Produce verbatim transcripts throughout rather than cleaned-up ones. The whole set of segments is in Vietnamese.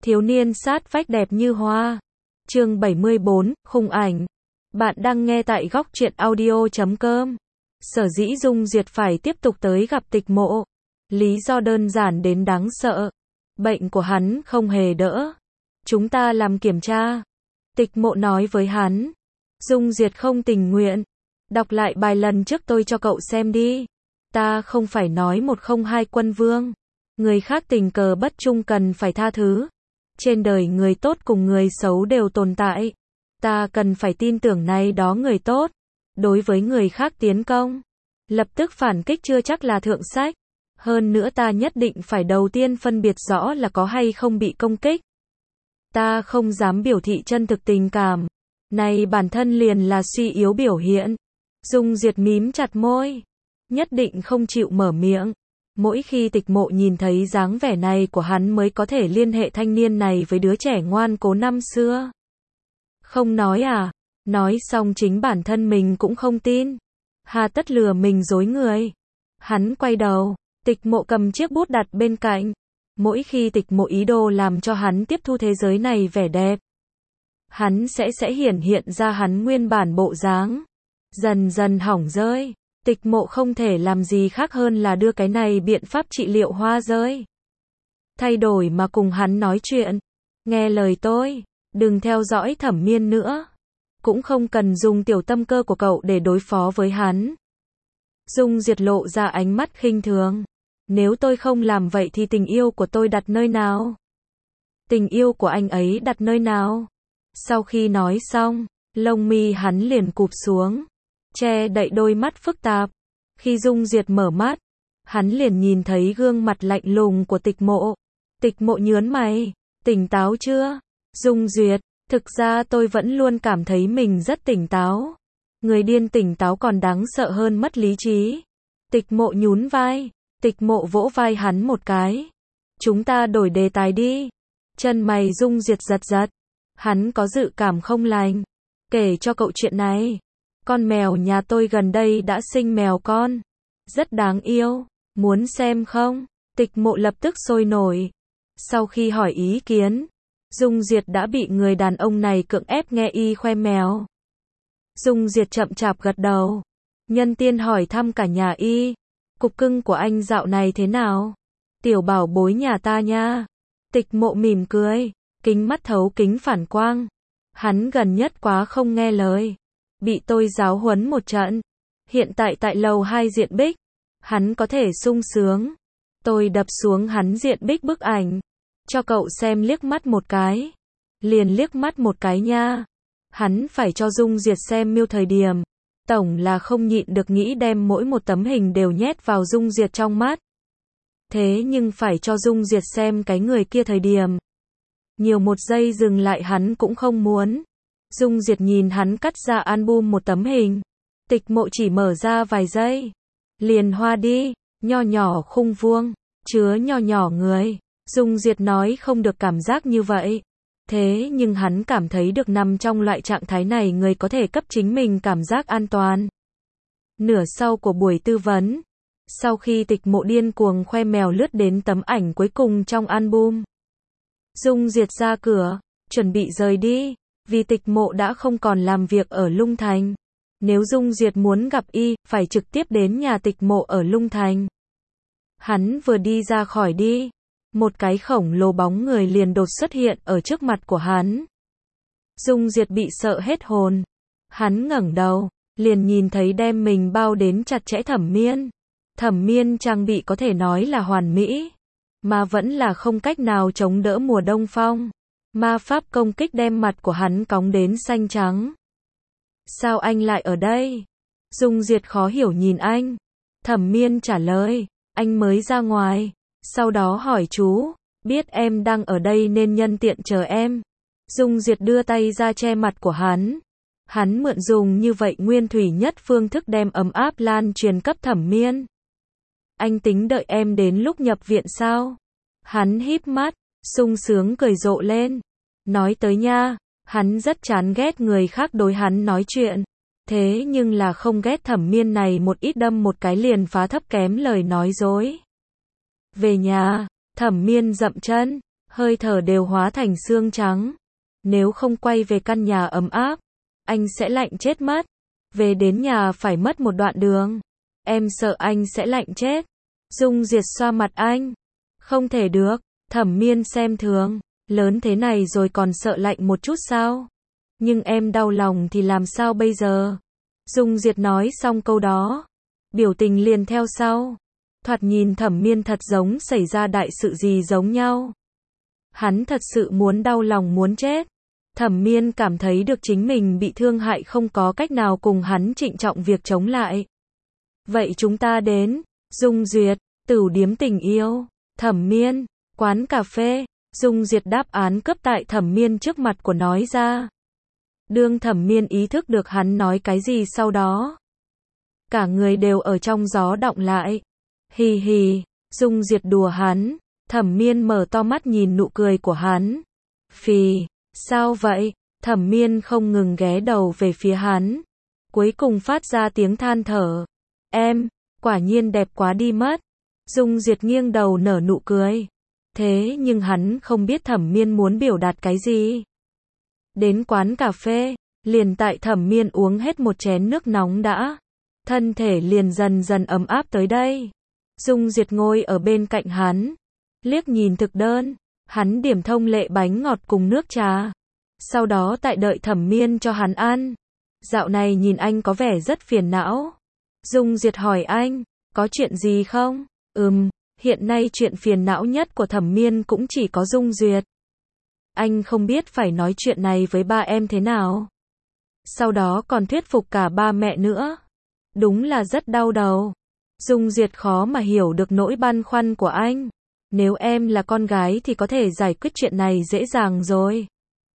Thiếu niên sát vách đẹp như hoa. Chương bảy mươi bốn, khung ảnh. Bạn đang nghe tại góc truyện audio chấm com. Sở dĩ Dung Duyệt phải tiếp tục tới gặp Tịch Mộ. Lý do đơn giản đến đáng sợ. Bệnh của hắn không hề đỡ. Chúng ta làm kiểm tra. Tịch Mộ nói với hắn. Dung Duyệt không tình nguyện. Đọc lại bài lần trước tôi cho cậu xem đi. Ta không phải nói một không hai quân vương. Người khác tình cờ bất trung cần phải tha thứ. Trên đời người tốt cùng người xấu đều tồn tại. Ta cần phải tin tưởng này đó người tốt. Đối với người khác tiến công, lập tức phản kích chưa chắc là thượng sách. Hơn nữa ta nhất định phải đầu tiên phân biệt rõ là có hay không bị công kích. Ta không dám biểu thị chân thực tình cảm. Này bản thân liền là suy yếu biểu hiện. Dung Duyệt mím chặt môi. Nhất định không chịu mở miệng. Mỗi khi Tịch Mộ nhìn thấy dáng vẻ này của hắn mới có thể liên hệ thanh niên này với đứa trẻ ngoan cố năm xưa. Không nói à? Nói xong chính bản thân mình cũng không tin. Hà tất lừa mình dối người. Hắn quay đầu, Tịch Mộ cầm chiếc bút đặt bên cạnh. Mỗi khi Tịch Mộ ý đồ làm cho hắn tiếp thu thế giới này vẻ đẹp, hắn sẽ sẽ hiển hiện ra hắn nguyên bản bộ dáng. Dần dần hỏng rơi. Tịch Mộ không thể làm gì khác hơn là đưa cái này biện pháp trị liệu hoa rơi. Thay đổi mà cùng hắn nói chuyện. Nghe lời tôi, đừng theo dõi Thẩm Miên nữa. Cũng không cần dùng tiểu tâm cơ của cậu để đối phó với hắn. Dung Duyệt lộ ra ánh mắt khinh thường. Nếu tôi không làm vậy thì tình yêu của tôi đặt nơi nào? Tình yêu của anh ấy đặt nơi nào? Sau khi nói xong, lông mi hắn liền cụp xuống, che đậy đôi mắt phức tạp. Khi Dung Duyệt mở mắt, hắn liền nhìn thấy gương mặt lạnh lùng của Tịch Mộ. Tịch Mộ nhớn mày, tỉnh táo chưa? Dung Duyệt, thực ra tôi vẫn luôn cảm thấy mình rất tỉnh táo. Người điên tỉnh táo còn đáng sợ hơn mất lý trí. Tịch Mộ nhún vai, Tịch Mộ vỗ vai hắn một cái. Chúng ta đổi đề tài đi. Chân mày Dung Duyệt giật giật. Hắn có dự cảm không lành. Kể cho cậu chuyện này. Con mèo nhà tôi gần đây đã sinh mèo con. Rất đáng yêu. Muốn xem không? Tịch Mộ lập tức sôi nổi. Sau khi hỏi ý kiến, Dung Duyệt đã bị người đàn ông này cưỡng ép nghe y khoe mèo. Dung Duyệt chậm chạp gật đầu. Nhân tiên hỏi thăm cả nhà y. Cục cưng của anh dạo này thế nào? Tiểu bảo bối nhà ta nha. Tịch Mộ mỉm cười. Kính mắt thấu kính phản quang. Hắn gần nhất quá không nghe lời. Bị tôi giáo huấn một trận. Hiện tại tại lầu hai diện bích. Hắn có thể sung sướng. Tôi đập xuống hắn diện bích bức ảnh. Cho cậu xem liếc mắt một cái. Liền liếc mắt một cái nha. Hắn phải cho Dung Duyệt xem miêu thời điểm. Tổng là không nhịn được nghĩ đem mỗi một tấm hình đều nhét vào Dung Duyệt trong mắt. Thế nhưng phải cho Dung Duyệt xem cái người kia thời điểm. Nhiều một giây dừng lại hắn cũng không muốn. Dung Duyệt nhìn hắn cắt ra album một tấm hình. Tịch Mộ chỉ mở ra vài giây. Liền hoa đi, nho nhỏ khung vuông, chứa nho nhỏ người. Dung Duyệt nói không được cảm giác như vậy. Thế nhưng hắn cảm thấy được nằm trong loại trạng thái này người có thể cấp chính mình cảm giác an toàn. Nửa sau của buổi tư vấn, sau khi Tịch Mộ điên cuồng khoe mèo lướt đến tấm ảnh cuối cùng trong album, Dung Duyệt ra cửa, chuẩn bị rời đi, vì Tịch Mộ đã không còn làm việc ở Lung Thành. Nếu Dung Duyệt muốn gặp y, phải trực tiếp đến nhà Tịch Mộ ở Lung Thành. Hắn vừa đi ra khỏi đi, một cái khổng lồ bóng người liền đột xuất hiện ở trước mặt của hắn. Dung Duyệt bị sợ hết hồn. Hắn ngẩng đầu, liền nhìn thấy đem mình bao đến chặt chẽ Thẩm Miên. Thẩm Miên trang bị có thể nói là hoàn mỹ, mà vẫn là không cách nào chống đỡ mùa đông phong. Ma pháp công kích đem mặt của hắn cóng đến xanh trắng. Sao anh lại ở đây? Dung Duyệt khó hiểu nhìn anh. Thẩm Miên trả lời, anh mới ra ngoài. Sau đó hỏi chú, biết em đang ở đây nên nhân tiện chờ em. Dung Duyệt đưa tay ra che mặt của hắn. Hắn mượn dùng như vậy nguyên thủy nhất phương thức đem ấm áp lan truyền cấp Thẩm Miên. Anh tính đợi em đến lúc nhập viện sao? Hắn híp mắt, sung sướng cười rộ lên. Nói tới nha, hắn rất chán ghét người khác đối hắn nói chuyện. Thế nhưng là không ghét Thẩm Miên này một ít đâm một cái liền phá thấp kém lời nói dối. Về nhà, Thẩm Miên dậm chân, hơi thở đều hóa thành xương trắng. Nếu không quay về căn nhà ấm áp, anh sẽ lạnh chết mất. Về đến nhà phải mất một đoạn đường. Em sợ anh sẽ lạnh chết. Dung Diệt xoa mặt anh. Không thể được, Thẩm Miên xem thường. Lớn thế này rồi còn sợ lạnh một chút sao? Nhưng em đau lòng thì làm sao bây giờ? Dung Diệt nói xong câu đó, biểu tình liền theo sau. Thoạt nhìn Thẩm Miên thật giống xảy ra đại sự gì giống nhau. Hắn thật sự muốn đau lòng muốn chết. Thẩm Miên cảm thấy được chính mình bị thương hại không có cách nào cùng hắn trịnh trọng việc chống lại. Vậy chúng ta đến, Dung Duyệt, tửu điếm tình yêu, Thẩm Miên, quán cà phê. Dung Diệt đáp án cấp tại Thẩm Miên trước mặt của nói ra. Đương Thẩm Miên ý thức được hắn nói cái gì sau đó, cả người đều ở trong gió động lại. Hì hì, Dung Diệt đùa hắn. Thẩm Miên mở to mắt nhìn nụ cười của hắn. Phì, sao vậy? Thẩm Miên không ngừng ghé đầu về phía hắn. Cuối cùng phát ra tiếng than thở. Em, quả nhiên đẹp quá đi mất. Dung Diệt nghiêng đầu nở nụ cười. Thế nhưng hắn không biết Thẩm Miên muốn biểu đạt cái gì. Đến quán cà phê, liền tại Thẩm Miên uống hết một chén nước nóng đã. Thân thể liền dần dần ấm áp tới đây. Dung Diệt ngồi ở bên cạnh hắn. Liếc nhìn thực đơn. Hắn điểm thông lệ bánh ngọt cùng nước trà. Sau đó tại đợi Thẩm Miên cho hắn ăn. Dạo này nhìn anh có vẻ rất phiền não. Dung Diệt hỏi anh, có chuyện gì không? Ừm, hiện nay chuyện phiền não nhất của Thẩm Miên cũng chỉ có Dung Duyệt. Anh không biết phải nói chuyện này với ba em thế nào. Sau đó còn thuyết phục cả ba mẹ nữa. Đúng là rất đau đầu. Dung Duyệt khó mà hiểu được nỗi băn khoăn của anh. Nếu em là con gái thì có thể giải quyết chuyện này dễ dàng rồi.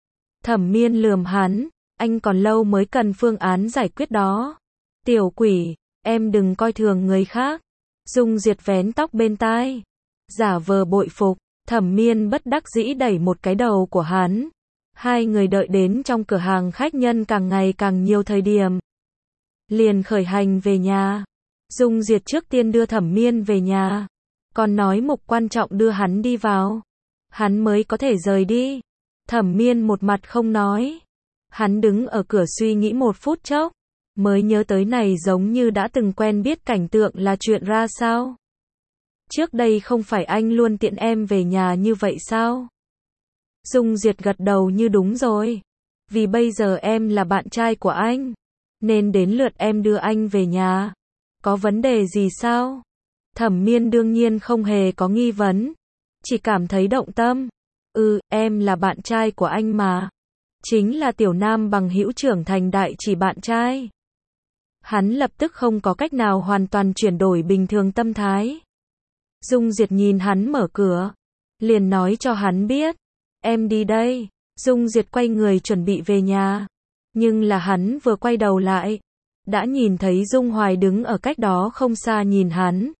Thẩm Miên lườm hắn, anh còn lâu mới cần phương án giải quyết đó. Tiểu quỷ, em đừng coi thường người khác. Dung Diệt vén tóc bên tai, giả vờ bội phục. Thẩm Miên bất đắc dĩ đẩy một cái đầu của hắn. Hai người đợi đến trong cửa hàng khách nhân càng ngày càng nhiều thời điểm. Liền khởi hành về nhà. Dung Diệt trước tiên đưa Thẩm Miên về nhà. Còn nói mục quan trọng đưa hắn đi vào. Hắn mới có thể rời đi. Thẩm Miên một mặt không nói. Hắn đứng ở cửa suy nghĩ một phút chốc. Mới nhớ tới này giống như đã từng quen biết cảnh tượng là chuyện ra sao. Trước đây không phải anh luôn tiện em về nhà như vậy sao? Dung Diệt gật đầu như đúng rồi. Vì bây giờ em là bạn trai của anh. Nên đến lượt em đưa anh về nhà. Có vấn đề gì sao? Thẩm Miên đương nhiên không hề có nghi vấn. Chỉ cảm thấy động tâm. Ừ, em là bạn trai của anh mà. Chính là tiểu nam bằng hữu trưởng thành đại chỉ bạn trai. Hắn lập tức không có cách nào hoàn toàn chuyển đổi bình thường tâm thái. Dung Diệt nhìn hắn mở cửa. Liền nói cho hắn biết. Em đi đây. Dung Diệt quay người chuẩn bị về nhà. Nhưng là hắn vừa quay đầu lại. Đã nhìn thấy Dung Hoài đứng ở cách đó không xa nhìn hắn.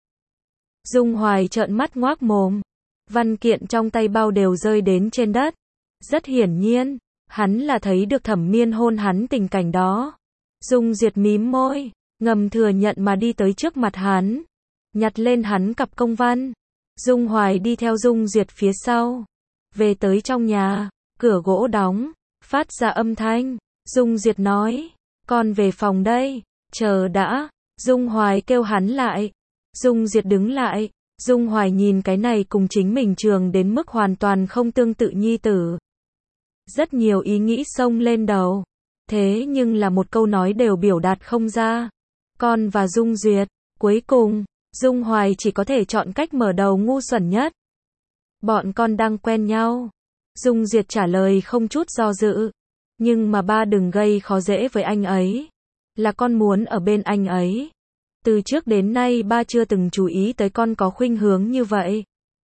Dung Hoài trợn mắt ngoác mồm. Văn kiện trong tay bao đều rơi đến trên đất. Rất hiển nhiên, hắn là thấy được Thẩm Miên hôn hắn tình cảnh đó. Dung Diệt mím môi, ngầm thừa nhận mà đi tới trước mặt hắn. Nhặt lên hắn cặp công văn. Dung Hoài đi theo Dung Diệt phía sau. Về tới trong nhà, cửa gỗ đóng, phát ra âm thanh. Dung Diệt nói, con về phòng đây, chờ đã. Dung Hoài kêu hắn lại. Dung Diệt đứng lại. Dung Hoài nhìn cái này cùng chính mình trường đến mức hoàn toàn không tương tự nhi tử. Rất nhiều ý nghĩ xông lên đầu. Thế nhưng là một câu nói đều biểu đạt không ra. Con và Dung Duyệt. Cuối cùng, Dung Hoài chỉ có thể chọn cách mở đầu ngu xuẩn nhất. Bọn con đang quen nhau. Dung Duyệt trả lời không chút do dự. Nhưng mà ba đừng gây khó dễ với anh ấy. Là con muốn ở bên anh ấy. Từ trước đến nay ba chưa từng chú ý tới con có khuynh hướng như vậy.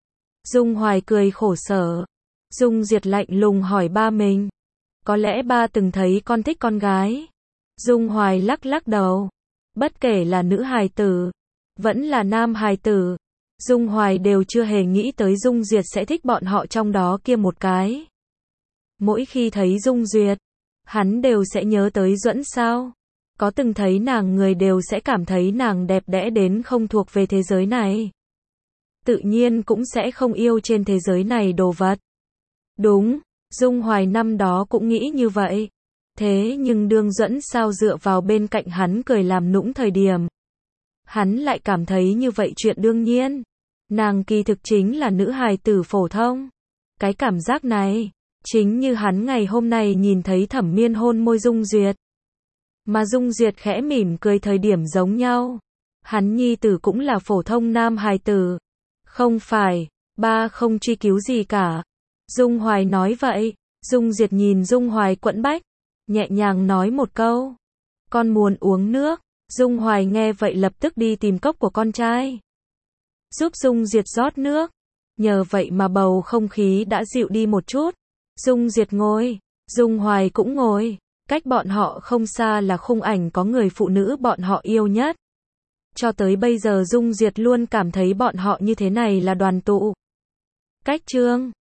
Dung Hoài cười khổ sở. Dung Diệt lạnh lùng hỏi ba mình. Có lẽ ba từng thấy con thích con gái. Dung Hoài lắc lắc đầu. Bất kể là nữ hài tử, vẫn là nam hài tử, Dung Hoài đều chưa hề nghĩ tới Dung Duyệt sẽ thích bọn họ trong đó kia một cái. Mỗi khi thấy Dung Duyệt, hắn đều sẽ nhớ tới Duẫn sao. Có từng thấy nàng người đều sẽ cảm thấy nàng đẹp đẽ đến không thuộc về thế giới này. Tự nhiên cũng sẽ không yêu trên thế giới này đồ vật. Đúng, Dung Hoài năm đó cũng nghĩ như vậy. Thế nhưng Đương Duẫn sao dựa vào bên cạnh hắn cười làm nũng thời điểm. Hắn lại cảm thấy như vậy chuyện đương nhiên. Nàng kỳ thực chính là nữ hài tử phổ thông. Cái cảm giác này, chính như hắn ngày hôm nay nhìn thấy Thẩm Miên hôn môi Dung Duyệt. Mà Dung Duyệt khẽ mỉm cười thời điểm giống nhau. Hắn nhi tử cũng là phổ thông nam hài tử. Không phải, ba không truy cứu gì cả. Dung Hoài nói vậy, Dung Duyệt nhìn Dung Hoài quẫn bách, nhẹ nhàng nói một câu. Con muốn uống nước. Dung Hoài nghe vậy lập tức đi tìm cốc của con trai. Giúp Dung Duyệt rót nước. Nhờ vậy mà bầu không khí đã dịu đi một chút. Dung Duyệt ngồi, Dung Hoài cũng ngồi. Cách bọn họ không xa là khung ảnh có người phụ nữ bọn họ yêu nhất. Cho tới bây giờ Dung Duyệt luôn cảm thấy bọn họ như thế này là đoàn tụ. Cách chương